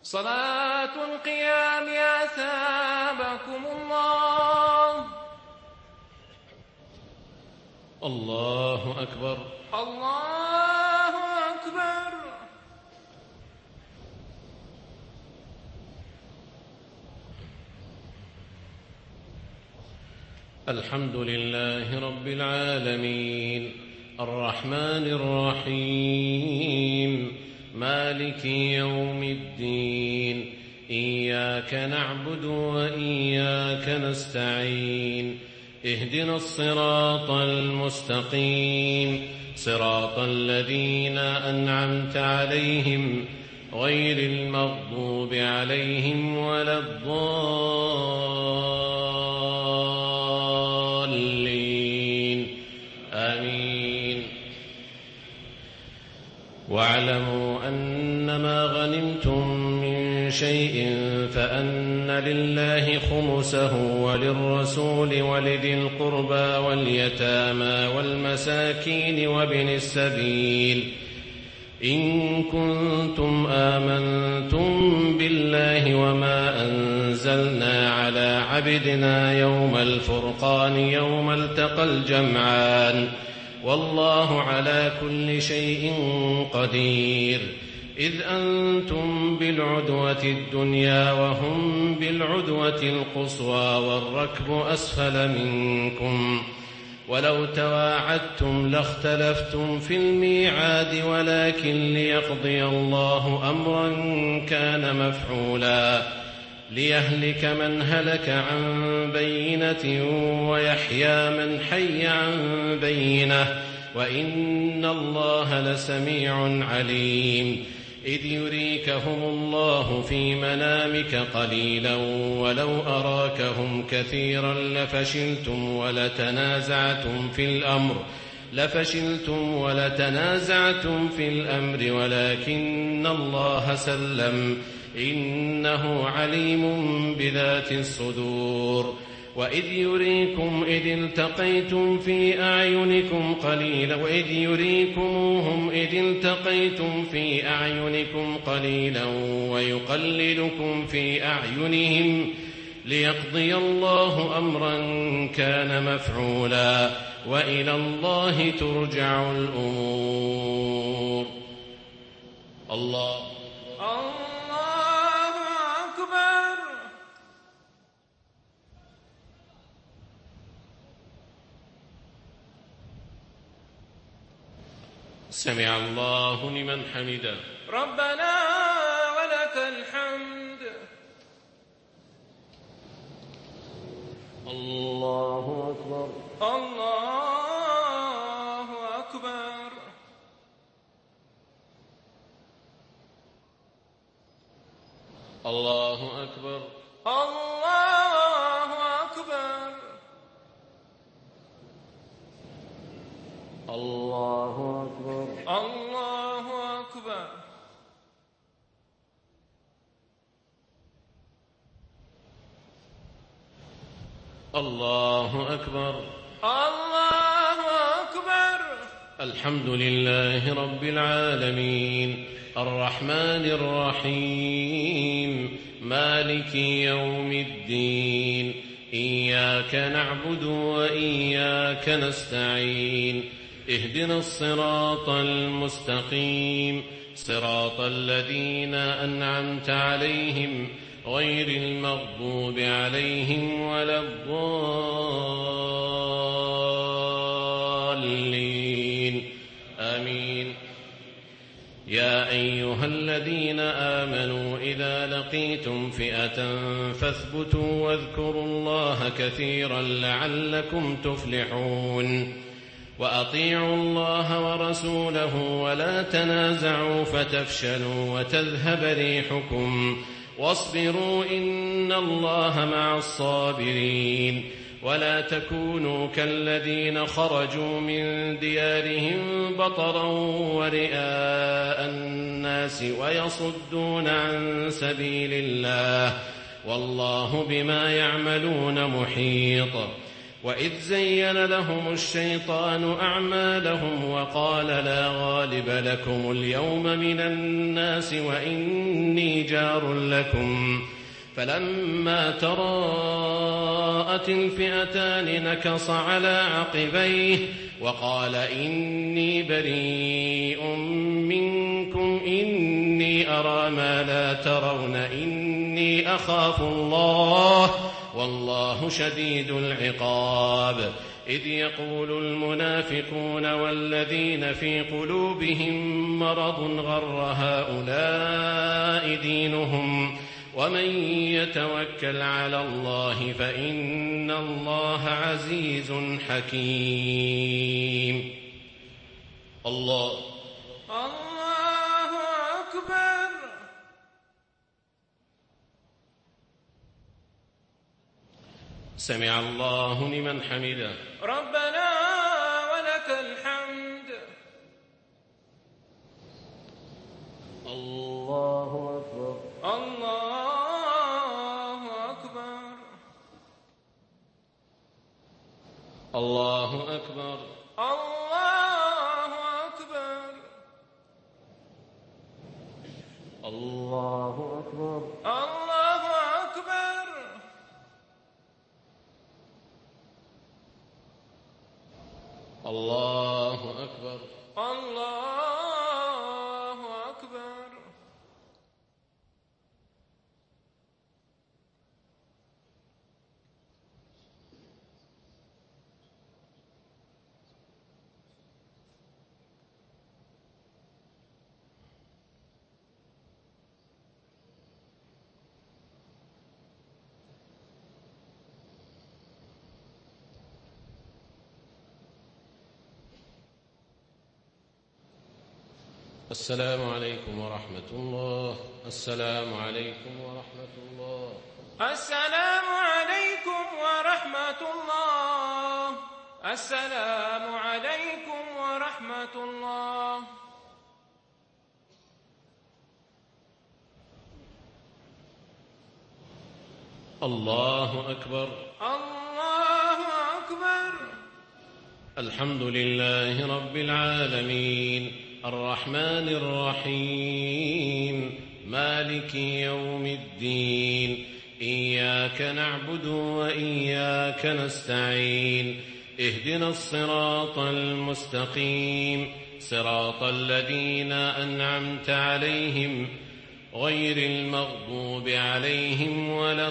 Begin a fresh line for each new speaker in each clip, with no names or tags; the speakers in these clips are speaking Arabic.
صلاة القيام أثابكم الله.
الله أكبر.
الله أكبر.
الحمد لله رب العالمين الرحمن الرحيم مالك يوم الدين إياك نعبد وإياك نستعين اهدنا الصراط المستقيم صراط الذين أنعمت عليهم غير المغضوب عليهم ولا الضالين آمين. واعلموا أنما غنمتم من شيء فأن لله خمسه وللرسول ولذي القربى واليتامى والمساكين وابن السبيل إن كنتم آمنتم بالله وما أنزلنا على عبدنا يوم الفرقان يوم التقى الجمعان والله على كل شيء قدير. إذ أنتم بالعدوة الدنيا وهم بالعدوة القصوى والركب أسفل منكم ولو تواعدتم لاختلفتم في الميعاد ولكن ليقضي الله أمرا كان مفعولا ليهلك من هلك عن بينة ويحيى من حي عن بينة وإن الله لسميع عليم. إذ يريكهم الله في منامك قليلا ولو أراكهم كثيرا لفشلتم ولتنازعتم في الأمر ولكن الله سلم إنه عليم بذات الصدور. وإذ يريكموهم إذ التقيتم في أعينكم قليلا ويقللكم في أعينهم ليقضي الله أمرا كان مفعولا وإلى الله ترجع الأمور. الله
أكبر.
سمع الله لمن حمده.
ربنا ولك الحمد.
الله أكبر.
الله أكبر.
الله أكبر.
الله أكبر.
الله أكبر.
الله أكبر.
الله أكبر.
الله أكبر.
الحمد لله رب العالمين الرحمن الرحيم مالك يوم الدين إياك نعبد وإياك نستعين اهدنا الصراط المستقيم صراط الذين أنعمت عليهم غير المغضوب عليهم ولا الضالين آمين. يا أيها الذين آمنوا إذا لقيتم فئة فاثبتوا واذكروا الله كثيرا لعلكم تفلحون. وأطيعوا الله ورسوله ولا تنازعوا فتفشلوا وتذهب ريحكم واصبروا إن الله مع الصابرين. ولا تكونوا كالذين خرجوا من ديارهم بطرا ورئاء الناس ويصدون عن سبيل الله والله بما يعملون محيط. وإذ زين لهم الشيطان أعمالهم وقال لا غالب لكم اليوم من الناس وإني جار لكم فلما تراءت الفئتان نكص على عقبيه وقال إني بريء منكم إني أرى ما لا ترون إني أخاف الله والله شديد العقاب إذ يقول المنافقون والذين في قلوبهم مرض غر هؤلاء دينهم ومن يتوكل على الله فإن الله عزيز حكيم. الله
أكبر.
سمع الله لمن حمده.
ربنا ولك الحمد.
الله أكبر.
الله أكبر.
الله أكبر.
الله أكبر.
الله أكبر.
الله أكبر.
الله أكبر.
الله أكبر.
السلام عليكم ورحمة الله. السلام عليكم ورحمة الله.
السلام عليكم ورحمة الله. السلام عليكم ورحمة الله.
الله أكبر.
الله أكبر.
الحمد لله رب العالمين الرحمن الرحيم مالك يوم الدين إياك نعبد وإياك نستعين اهدنا الصراط المستقيم صراط الذين أنعمت عليهم غير المغضوب عليهم ولا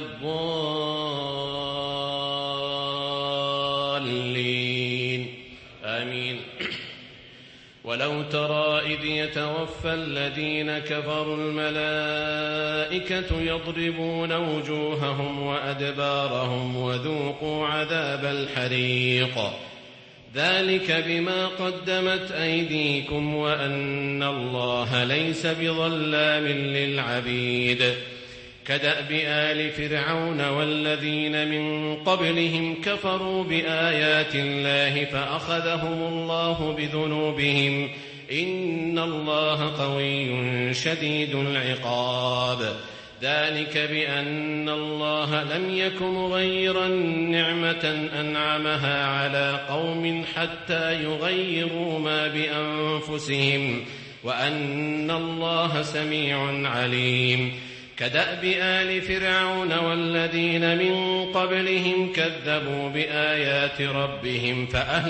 الضالين آمين. ولو ترى إذ يتوفى الذين كفروا الملائكة يضربون وجوههم وأدبارهم وذوقوا عذاب الحريق ذلك بما قدمت أيديكم وأن الله ليس بظلام للعبيد كدأب آل فرعون والذين من قبلهم كفروا بآيات الله فأخذهم الله بذنوبهم إن الله قوي شديد العقاب ذلك بأن الله لم يك مغيرا نعمة أنعمها على قوم حتى يغيروا ما بأنفسهم وأن الله سميع عليم كدأب آل فرعون والذين من قبلهم كذبوا بآيات ربهم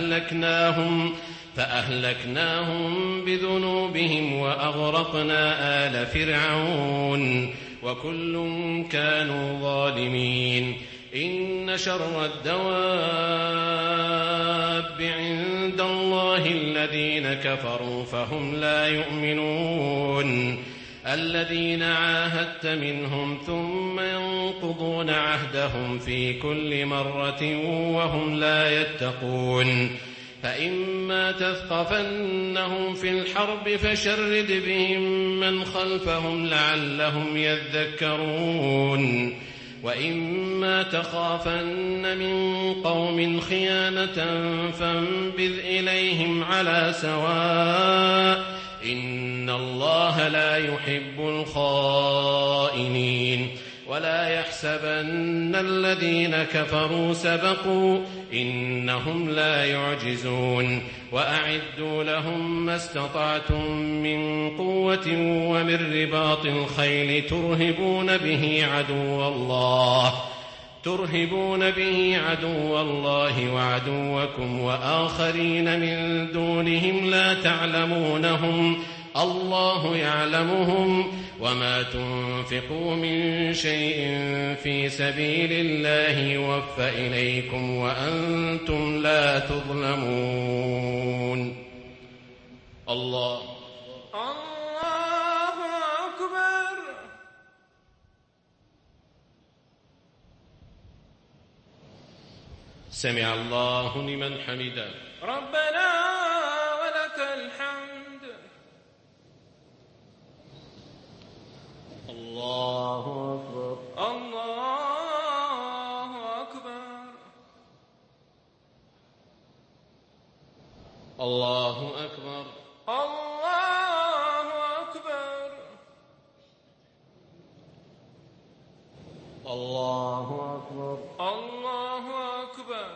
فأهلكناهم بذنوبهم وأغرقنا آل فرعون وكل كانوا ظالمين إن شر الدواب عند الله الذين كفروا فهم لا يؤمنون الذين عاهدت منهم ثم ينقضون عهدهم في كل مرة وهم لا يتقون فإما تثقفنهم في الحرب فشرد بهم من خلفهم لعلهم يذكرون وإما تخافن من قوم خيانة فانبذ إليهم على سواء إن الله لا يحب الخائنين ولا يحسبن الذين كفروا سبقوا إنهم لا يعجزون وأعدوا لهم ما استطعتم من قوة ومن رباط الخيل ترهبون به عدو الله وعدوكم وآخرين من دونهم لا تعلمونهم الله يعلمهم وما تنفقوا من شيء في سبيل الله يوفى إليكم وأنتم لا تظلمون. الله
أكبر.
سمع الله لمن حمده.
ربنا ولك الحمد.
الله أكبر.
الله أكبر.
الله أكبر.
الله أكبر.
الله أكبر.
الله أكبر.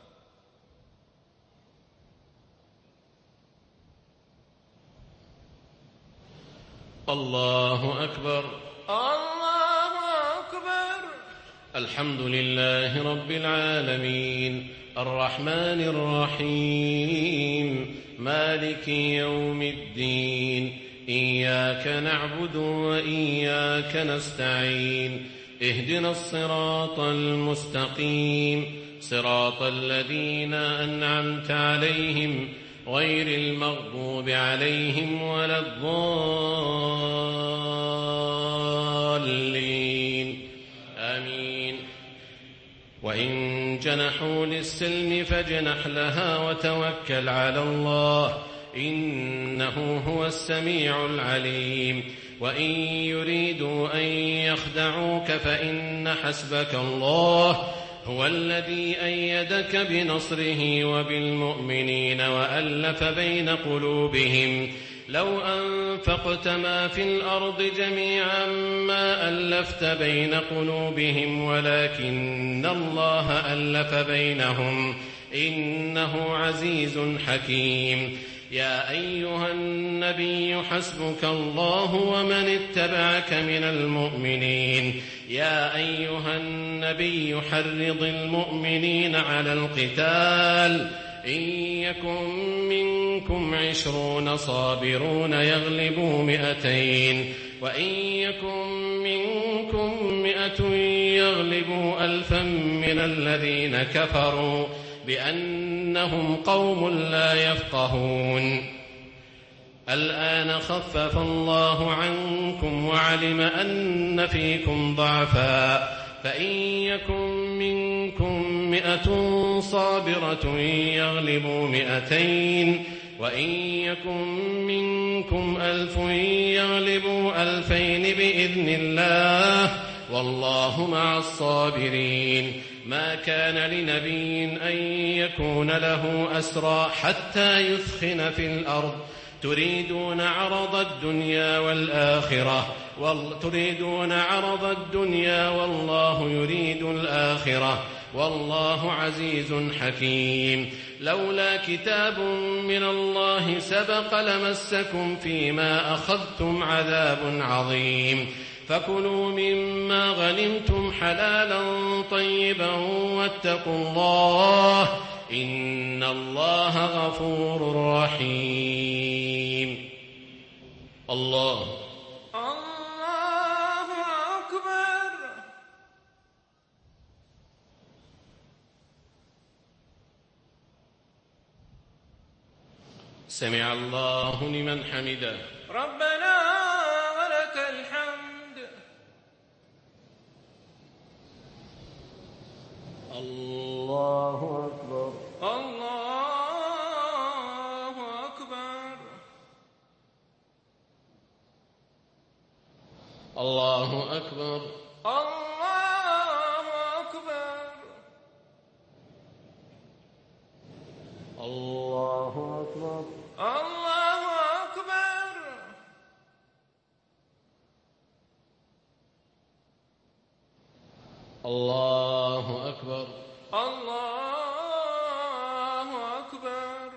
الله أكبر.
الله أكبر.
الحمد لله رب العالمين الرحمن الرحيم مالك يوم الدين إياك نعبد وإياك نستعين اهدنا الصراط المستقيم صراط الذين أنعمت عليهم غير المغضوب عليهم ولا الضالين آمين. وإن جنحوا للسلم فاجنح لها وتوكل على الله إنه هو السميع العليم. وإن يريدوا أن يخدعوك فإن حسبك الله هو الذي أيدك بنصره وبالمؤمنين وألف بين قلوبهم لو أنفقت ما في الأرض جميعا ما ألفت بين قلوبهم ولكن الله ألف بينهم إنه عزيز حكيم. يا أيها النبي حسبك الله ومن اتبعك من المؤمنين. يا أيها النبي حرض المؤمنين على القتال إن يكن منكم 20 صابرون يغلبوا 200 وإن يكن منكم 100 يغلبوا 1000 من الذين كفروا بأنهم قوم لا يفقهون. الآن خفف الله عنكم وعلم أن فيكم ضعفا فإن يكن منكم 100 صابرة يغلبوا 200 وإن يكن منكم 1000 يغلبوا 2000 بإذن الله والله مع الصابرين. ما كان لنبي أن يكون له أسرى حتى يثخن في الأرض تريدون عرض الدنيا والله يريد الآخرة والله عزيز حكيم. لولا كتاب من الله سبق لمسكم فيما أخذتم عذاب عظيم. فكلوا مما غنمتم حلالا طيبا واتقوا الله إن الله غفور رحيم. الله
أكبر.
سمع الله لمن حمده.
ربنا ولك الحمد.
الله أكبر.
الله أكبر.
الله أكبر.
الله أكبر.
الله أكبر.
الله أكبر.
الله أكبر.
الله أكبر.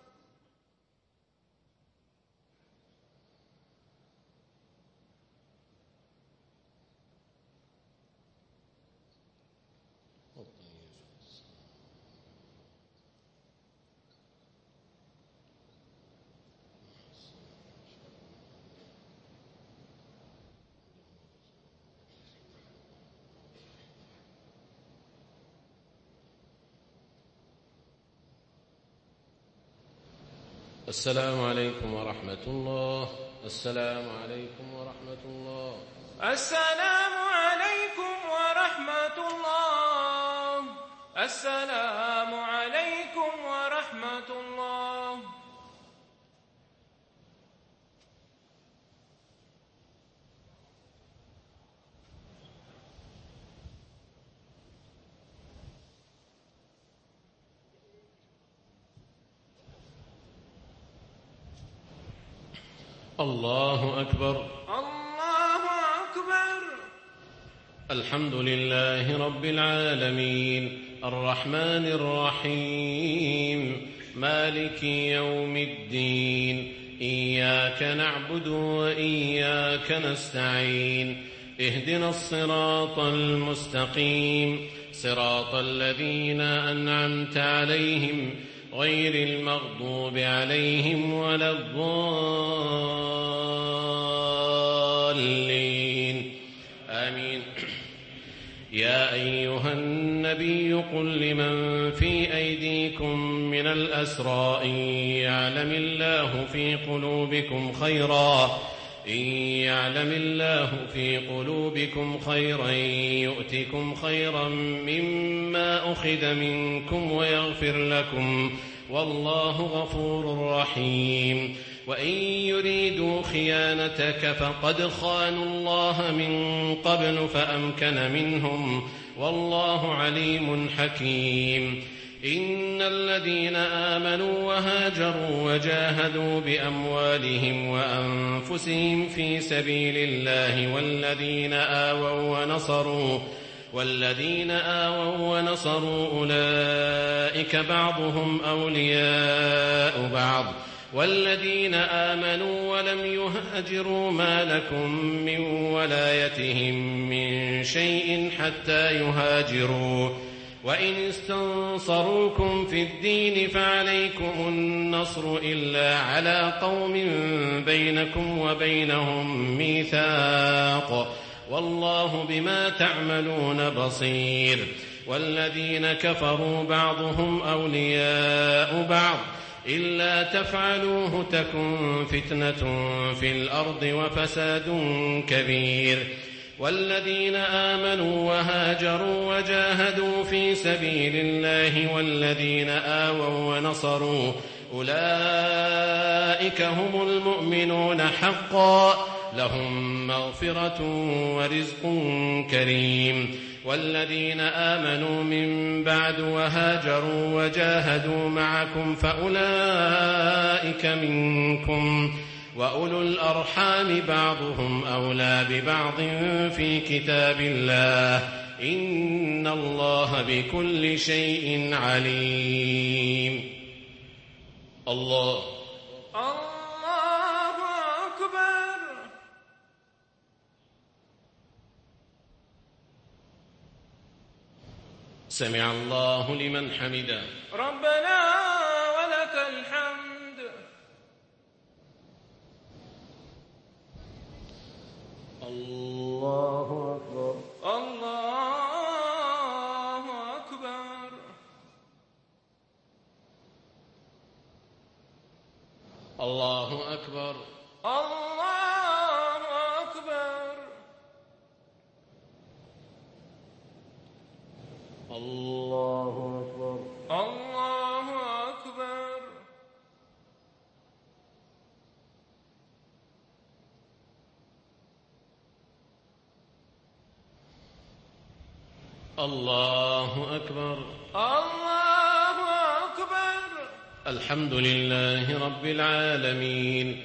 السلام عليكم ورحمة الله. السلام عليكم ورحمة الله.
السلام عليكم ورحمة الله. السلام عليكم ورحمة الله.
الله أكبر.
الله أكبر.
الحمد لله رب العالمين الرحمن الرحيم مالك يوم الدين إياك نعبد وإياك نستعين اهدنا الصراط المستقيم صراط الذين أنعمت عليهم غير المغضوب عليهم ولا الضالين آمين. يا أيها النبي قل لمن في أيديكم من الأسرى إن يعلم الله في قلوبكم خيرا يؤتكم خيرا مما أخذ منكم ويغفر لكم والله غفور رحيم. وإن يريدوا خيانتك فقد خانوا الله من قبل فأمكن منهم والله عليم حكيم. إن الذين آمنوا وهاجروا وجاهدوا بأموالهم وأنفسهم في سبيل الله والذين آووا ونصروا أولئك بعضهم أولياء بعض والذين آمنوا ولم يهاجروا ما لكم من ولايتهم من شيء حتى يهاجروا وإن استنصروكم في الدين فعليكم النصر إلا على قوم بينكم وبينهم ميثاق والله بما تعملون بصير. والذين كفروا بعضهم أولياء بعض إلا تفعلوه تكن فتنة في الأرض وفساد كبير. والذين آمنوا وهاجروا وجاهدوا في سبيل الله والذين آووا ونصروا أولئك هم المؤمنون حقا لهم مغفرة ورزق كريم. والذين آمنوا من بعد وهاجروا وجاهدوا معكم فأولئك منكم وأولو الأرحام بعضهم أولى ببعض في كتاب الله إن الله بكل شيء عليم. الله
أكبر.
سمع الله لمن حمده.
ربنا ولك الحمد.
الله أكبر.
الله أكبر.
الله أكبر.
الله أكبر.
الله أكبر.
الله أكبر.
الله أكبر.
الله أكبر.
الحمد لله رب العالمين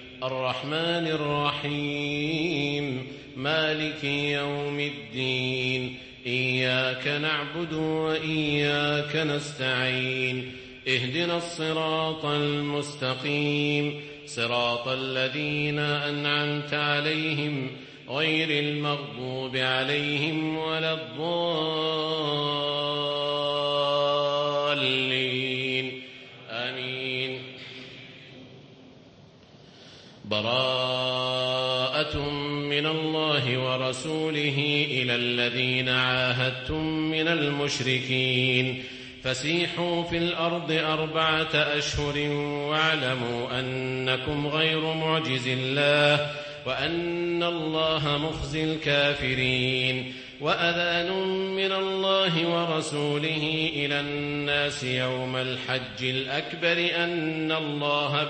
الرحمن الرحيم مالك يوم الدين إياك نعبد وإياك نستعين اهدنا الصراط المستقيم صراط الذين أنعمت عليهم غير المغضوب عليهم ولا الضالين آمين. براءة من الله ورسوله إلى الذين عاهدتم من المشركين فسيحوا في الأرض 4 أشهر واعلموا أنكم غير معجز الله وأن الله مخزي الكافرين. وأذان من الله ورسوله إلى الناس يوم الحج الأكبر أن الله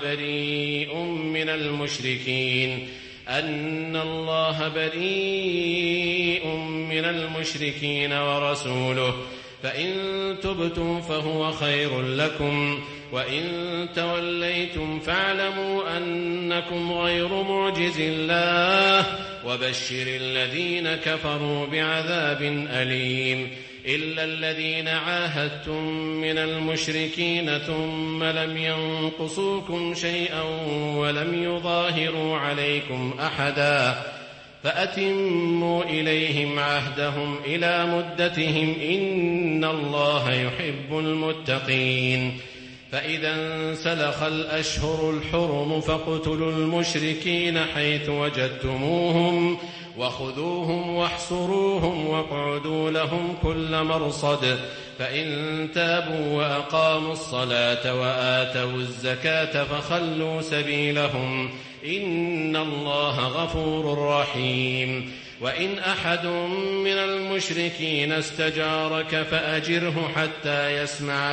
بريء من المشركين ورسوله فإن تبتم فهو خير لكم وإن توليتم فاعلموا أنكم غير معجز الله وبشر الذين كفروا بعذاب أليم. إلا الذين عاهدتم من المشركين ثم لم ينقصوكم شيئا ولم يظاهروا عليكم أحدا فأتموا إليهم عهدهم إلى مدتهم إن الله يحب المتقين. فإذا انسلخ الأشهر الحرم فاقتلوا المشركين حيث وجدتموهم وخذوهم واحصروهم واقعدوا لهم كل مرصد فإن تابوا وأقاموا الصلاة وآتوا الزكاة فخلوا سبيلهم إن الله غفور رحيم. وإن أحد من المشركين استجارك فأجره حتى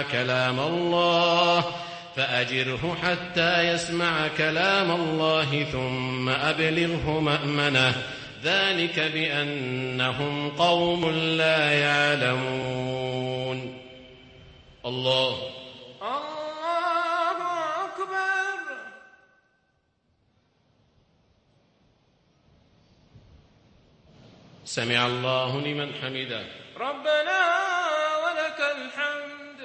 يسمع كلام الله ثم أبلغه مأمنه ذلك بأنهم قوم لا يعلمون. الله
أكبر.
سمع الله لمن حمده.
ربنا ولك الحمد.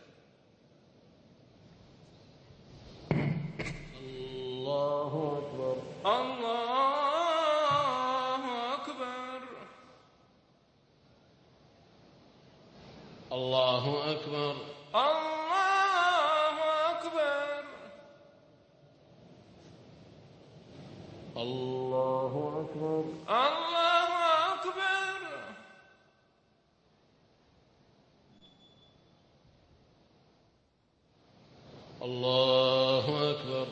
الله أكبر.
الله أكبر.
الله أكبر.
الله أكبر.
الله أكبر.
الله أكبر.
الله أكبر.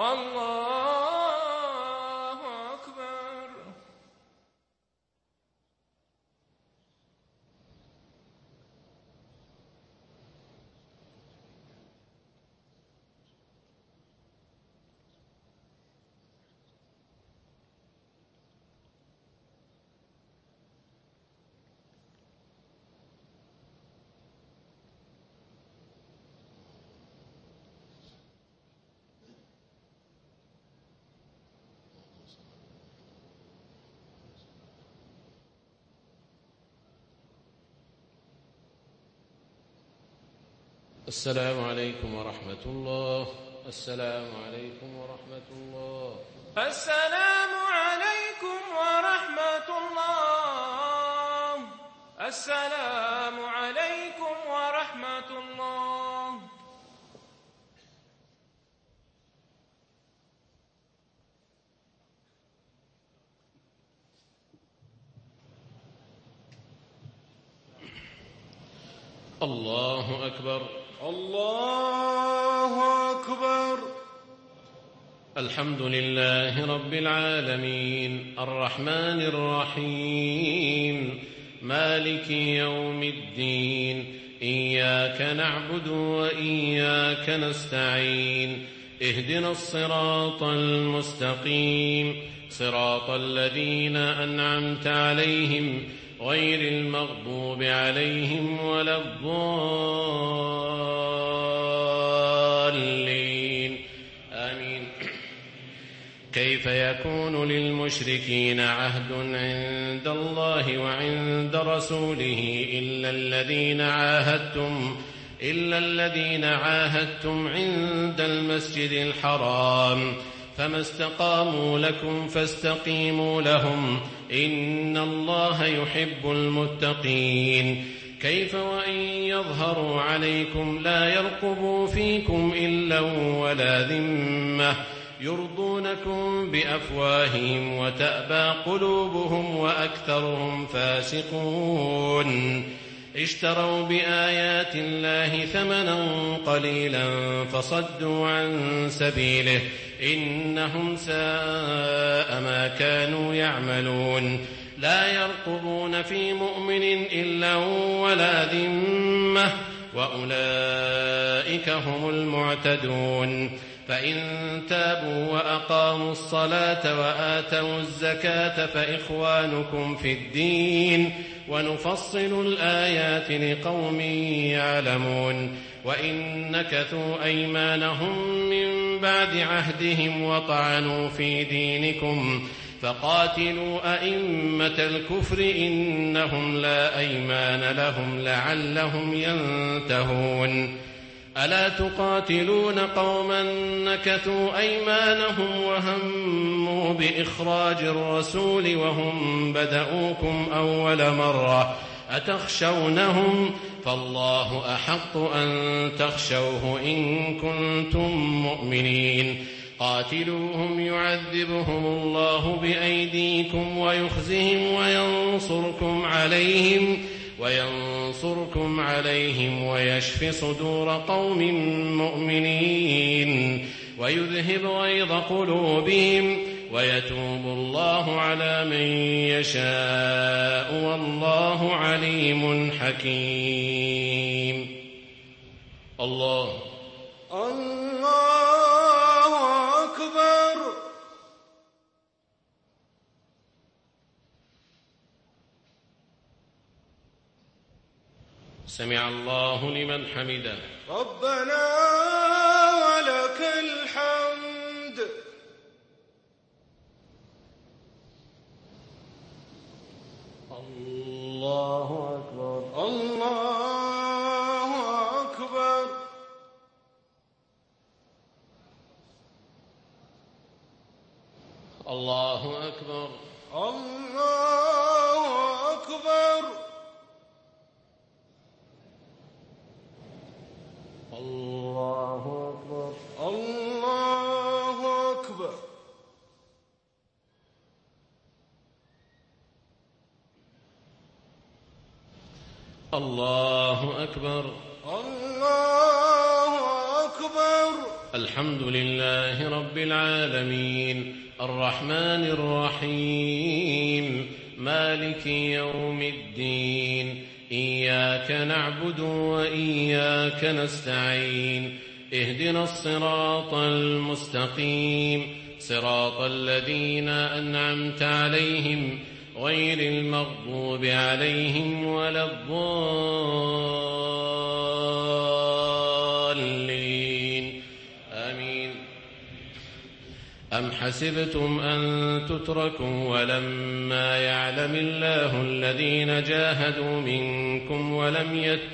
الله أكبر.
السلام عليكم ورحمة الله. السلام عليكم ورحمة الله.
السلام عليكم ورحمة الله. السلام عليكم ورحمة الله.
الله أكبر.
الله أكبر.
الحمد لله رب العالمين الرحمن الرحيم مالك يوم الدين إياك نعبد وإياك نستعين اهدنا الصراط المستقيم صراط الذين أنعمت عليهم غير المغضوب عليهم ولا الضالين آمين. كيف يكون للمشركين عهد عند الله وعند رسوله إلا الذين عاهدتم عند المسجد الحرام، فما استقاموا لكم فاستقيموا لهم، إن الله يحب المتقين. كيف وإن يظهروا عليكم لا يرقبوا فيكم إلا ولا ذمة، يرضونكم بأفواههم وتأبى قلوبهم وأكثرهم فاسقون. اشتروا بآيات الله ثمنا قليلا فصدوا عن سبيله، إنهم ساء ما كانوا يعملون. لا يرقبون في مؤمن إلا ولا ذمة، وأولئك هم المعتدون. فإن تابوا وأقاموا الصلاة وآتوا الزكاة فإخوانكم في الدين، ونفصل الآيات لقوم يعلمون. وإن نكثوا أيمانهم من بعد عهدهم وطعنوا في دينكم فقاتلوا أئمة الكفر إنهم لا أيمان لهم لعلهم ينتهون. ألا تقاتلون قوما نكثوا أيمانهم وهموا بإخراج الرسول وهم بدؤوكم أول مرة، أتخشونهم؟ فالله أحق أن تخشوه إن كنتم مؤمنين. قاتلوهم يعذبهم الله بأيديكم ويخزهم وينصركم عليهم ويشف صدور قوم مؤمنين، ويذهب غيظ قلوبهم، ويتوب الله على من يشاء، والله عليم حكيم. الله
أكبر.
سمع الله لمن حمده.
ربنا ولك الحمد.
الله أكبر.
الله أكبر.
الله أكبر.
الله أكبر.
الله أكبر.
الله أكبر.
الله أكبر.
الله أكبر.
الحمد لله رب العالمين، الرحمن الرحيم، مالك يوم الدين، إياك نعبد وإياك نستعين، اهدنا الصراط المستقيم، صراط الذين أنعمت عليهم غير المغضوب عليهم ولا الضالين، آمين. أم حسبتم أن تتركوا ولما يعلم الله الذين جاهدوا منكم ولم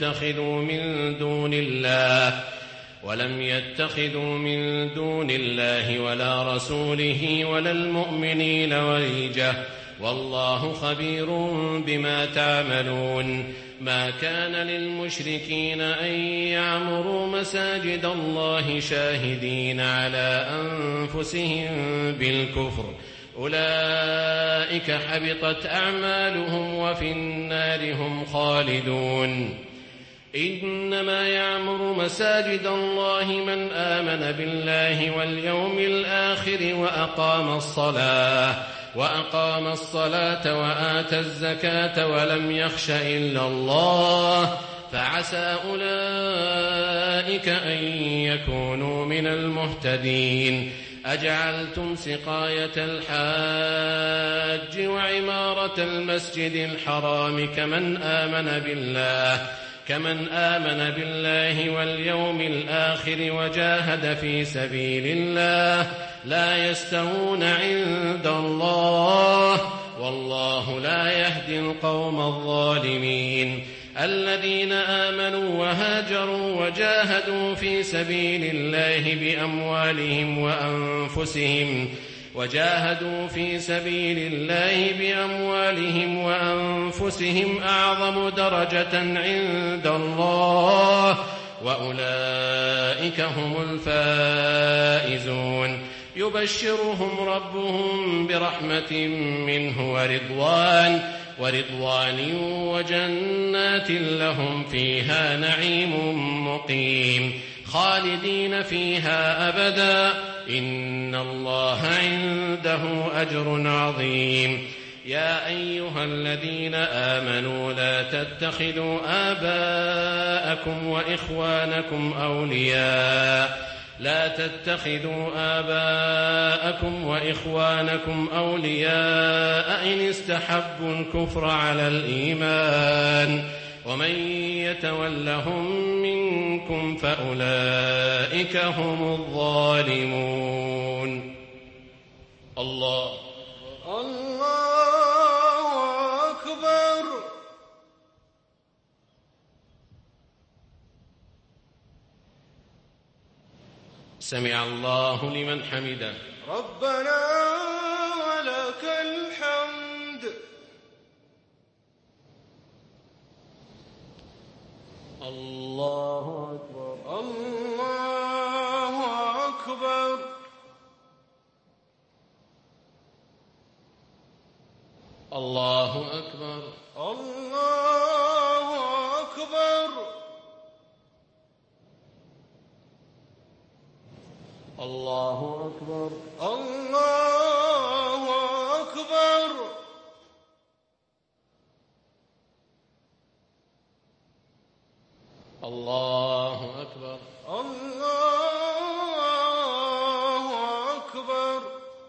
يتخذوا من دون الله ولا رسوله ولا المؤمنين وليجة، والله خبير بما تعملون. ما كان للمشركين أن يعمروا مساجد الله شاهدين على أنفسهم بالكفر، أولئك حبطت أعمالهم وفي النار هم خالدون. إنما يعمر مساجد الله من آمن بالله واليوم الآخر وأقام الصلاة وآتى الزكاة ولم يخش إلا الله، فعسى أولئك أن يكونوا من المهتدين. أجعلتم سقاية الحاج وعمارة المسجد الحرام كمن آمن بالله واليوم الآخر وجاهد في سبيل الله، لا يستوون عند الله والله لا يهدي القوم الظالمين. الذين آمنوا وهاجروا وجاهدوا في سبيل الله بأموالهم وأنفسهم أعظم درجة عند الله وأولئك هم الفائزون. يبشرهم ربهم برحمة منه ورضوان وجنات لهم فيها نعيم مقيم خالدين فيها أبدا إن الله عنده أجر عظيم. يا أيها الذين آمنوا لا تتخذوا آباءكم وإخوانكم أولياء إن استحبوا الكفر على الإيمان ومن يتولهم منكم فأولئك هم الظالمون. الله
أكبر.
سمع الله لمن حمده.
ربنا ولك الحمد.
الله أكبر.
الله أكبر.
الله أكبر.
الله أكبر.
الله أكبر.
الله أكبر.
الله أكبر.
الله أكبر.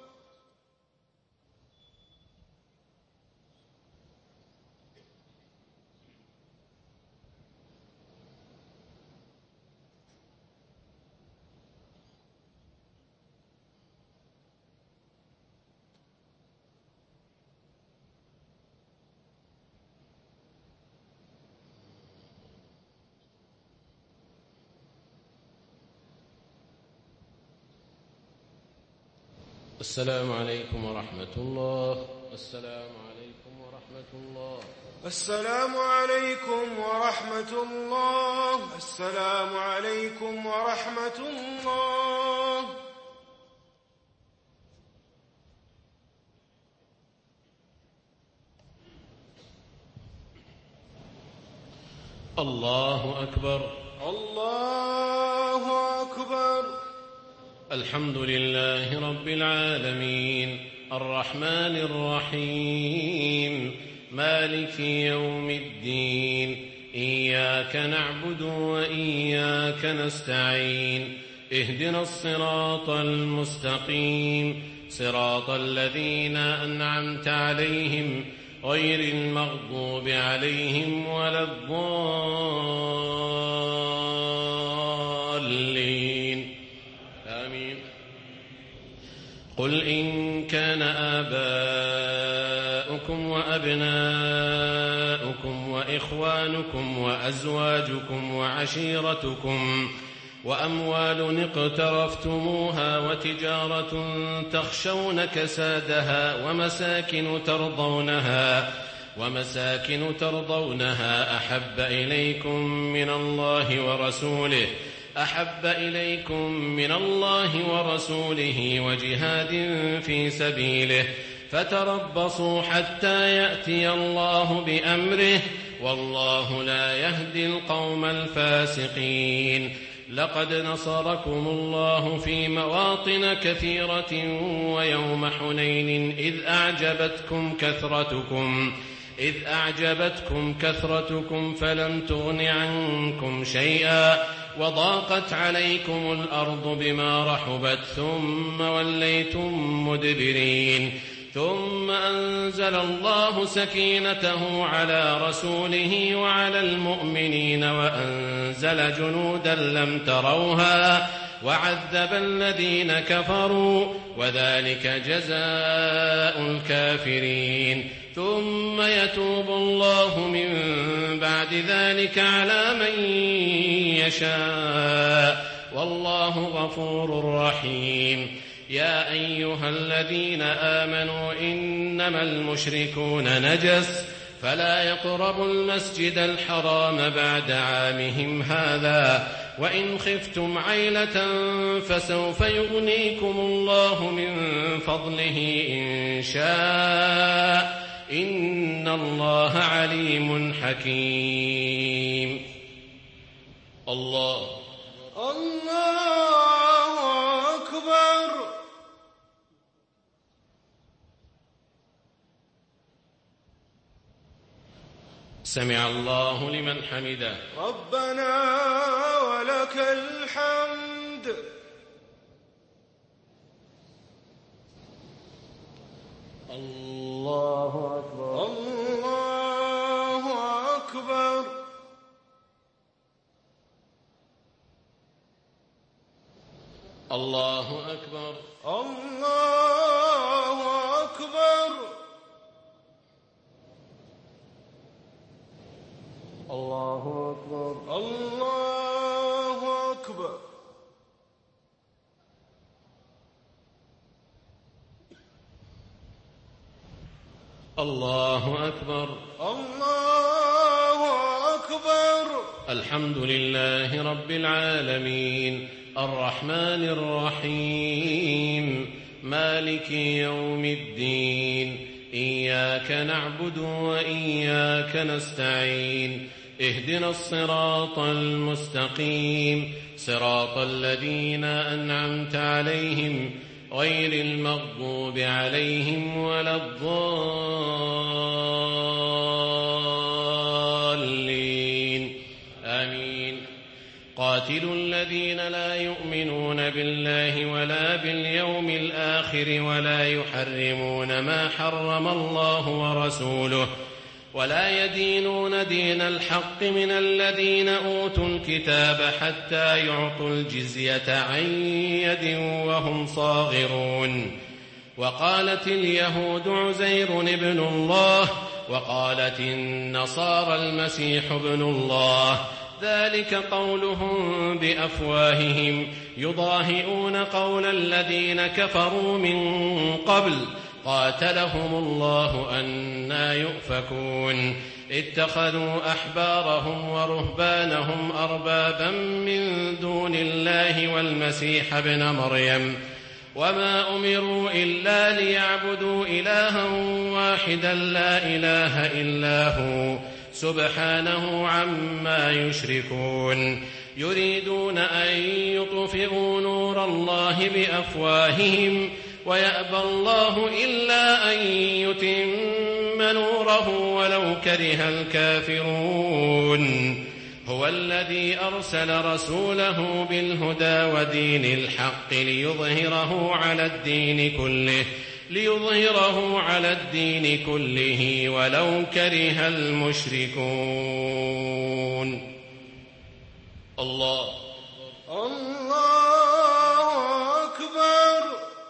السلام عليكم ورحمة الله. السلام عليكم ورحمة الله.
السلام عليكم ورحمة الله. السلام عليكم ورحمة الله.
الله أكبر.
الله أكبر.
الحمد لله رب العالمين الرحمن الرحيم مالك يوم الدين إياك نعبد وإياك نستعين اهدنا الصراط المستقيم صراط الذين أنعمت عليهم غير المغضوب عليهم ولا الضالين آمين. قل إن كان آباؤكم وأبناؤكم وإخوانكم وأزواجكم وعشيرتكم وأموال اقترفتموها وتجارة تخشون كسادها ومساكن ترضونها أحب إليكم من الله ورسوله وجهاد في سبيله فتربصوا حتى يأتي الله بأمره والله لا يهدي القوم الفاسقين. لقد نصركم الله في مواطن كثيرة ويوم حنين إذ أعجبتكم كثرتكم فلم تغن عنكم شيئا وضاقت عليكم الأرض بما رحبت ثم وليتم مدبرين ثم أنزل الله سكينته على رسوله وعلى المؤمنين وأنزل جنودا لم تروها وعذب الذين كفروا وذلك جزاء الكافرين ثم يتوب الله من بعد ذلك على من يشاء والله غفور رحيم يا أيها الذين آمنوا إنما المشركون نجس فلا يقربوا المسجد الحرام بعد عامهم هذا وإن خفتم عيلة فسوف يغنيكم الله من فضله إن شاء إن الله عليم حكيم. الله
أكبر.
سمع الله لمن حمده.
ربنا ولك الحمد.
الله أكبر.
الله أكبر.
الله أكبر.
الله أكبر.
الله أكبر.
الله أكبر.
الله أكبر.
الله أكبر.
الحمد لله رب العالمين الرحمن الرحيم مالك يوم الدين إياك نعبد وإياك نستعين اهدنا الصراط المستقيم صراط الذين أنعمت عليهم غير المغضوب عليهم ولا الضالين آمين. قاتلوا الذين لا يؤمنون بالله ولا باليوم الآخر ولا يحرمون ما حرم الله ورسوله ولا يدينون دين الحق من الذين أوتوا الكتاب حتى يعطوا الجزية عن يد وهم صاغرون. وقالت اليهود عزير ابن الله وقالت النصارى المسيح ابن الله ذلك قولهم بأفواههم يضاهئون قول الذين كفروا من قبل قاتلهم الله أنى يؤفكون. اتخذوا أحبارهم ورهبانهم أربابا من دون الله والمسيح ابن مريم وما أمروا إلا ليعبدوا إلها واحدا لا إله إلا هو سبحانه عما يشركون. يريدون أن يطفئوا نور الله بأفواههم ويأبى الله إلا أن يتم نوره ولو كره الكافرون. هو الذي أرسل رسوله بالهدى ودين الحق ليظهره على الدين كله ولو كره المشركون. الله
أكبر.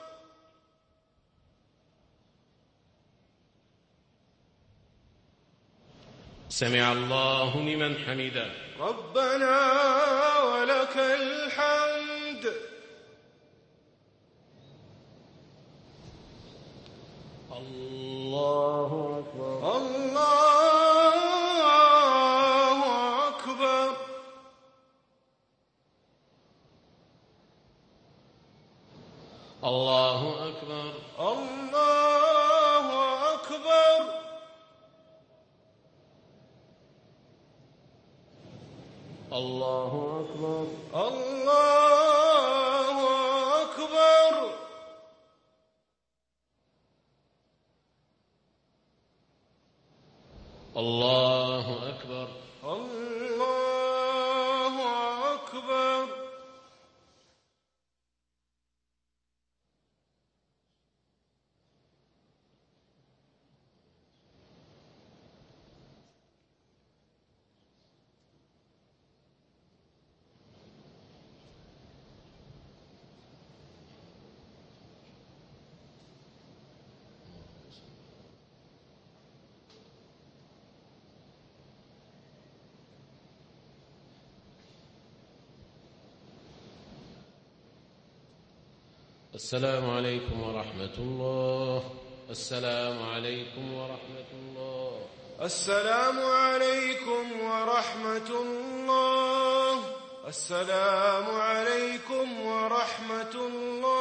سمع الله لمن حمده.
ربنا ولك الحمد.
الله أكبر.
الله أكبر.
الله أكبر.
الله أكبر.
الله أكبر.
الله أكبر.
الله أكبر.
الله أكبر.
السلام عليكم ورحمة الله. السلام عليكم ورحمة الله.
السلام عليكم ورحمة الله. السلام عليكم ورحمة الله.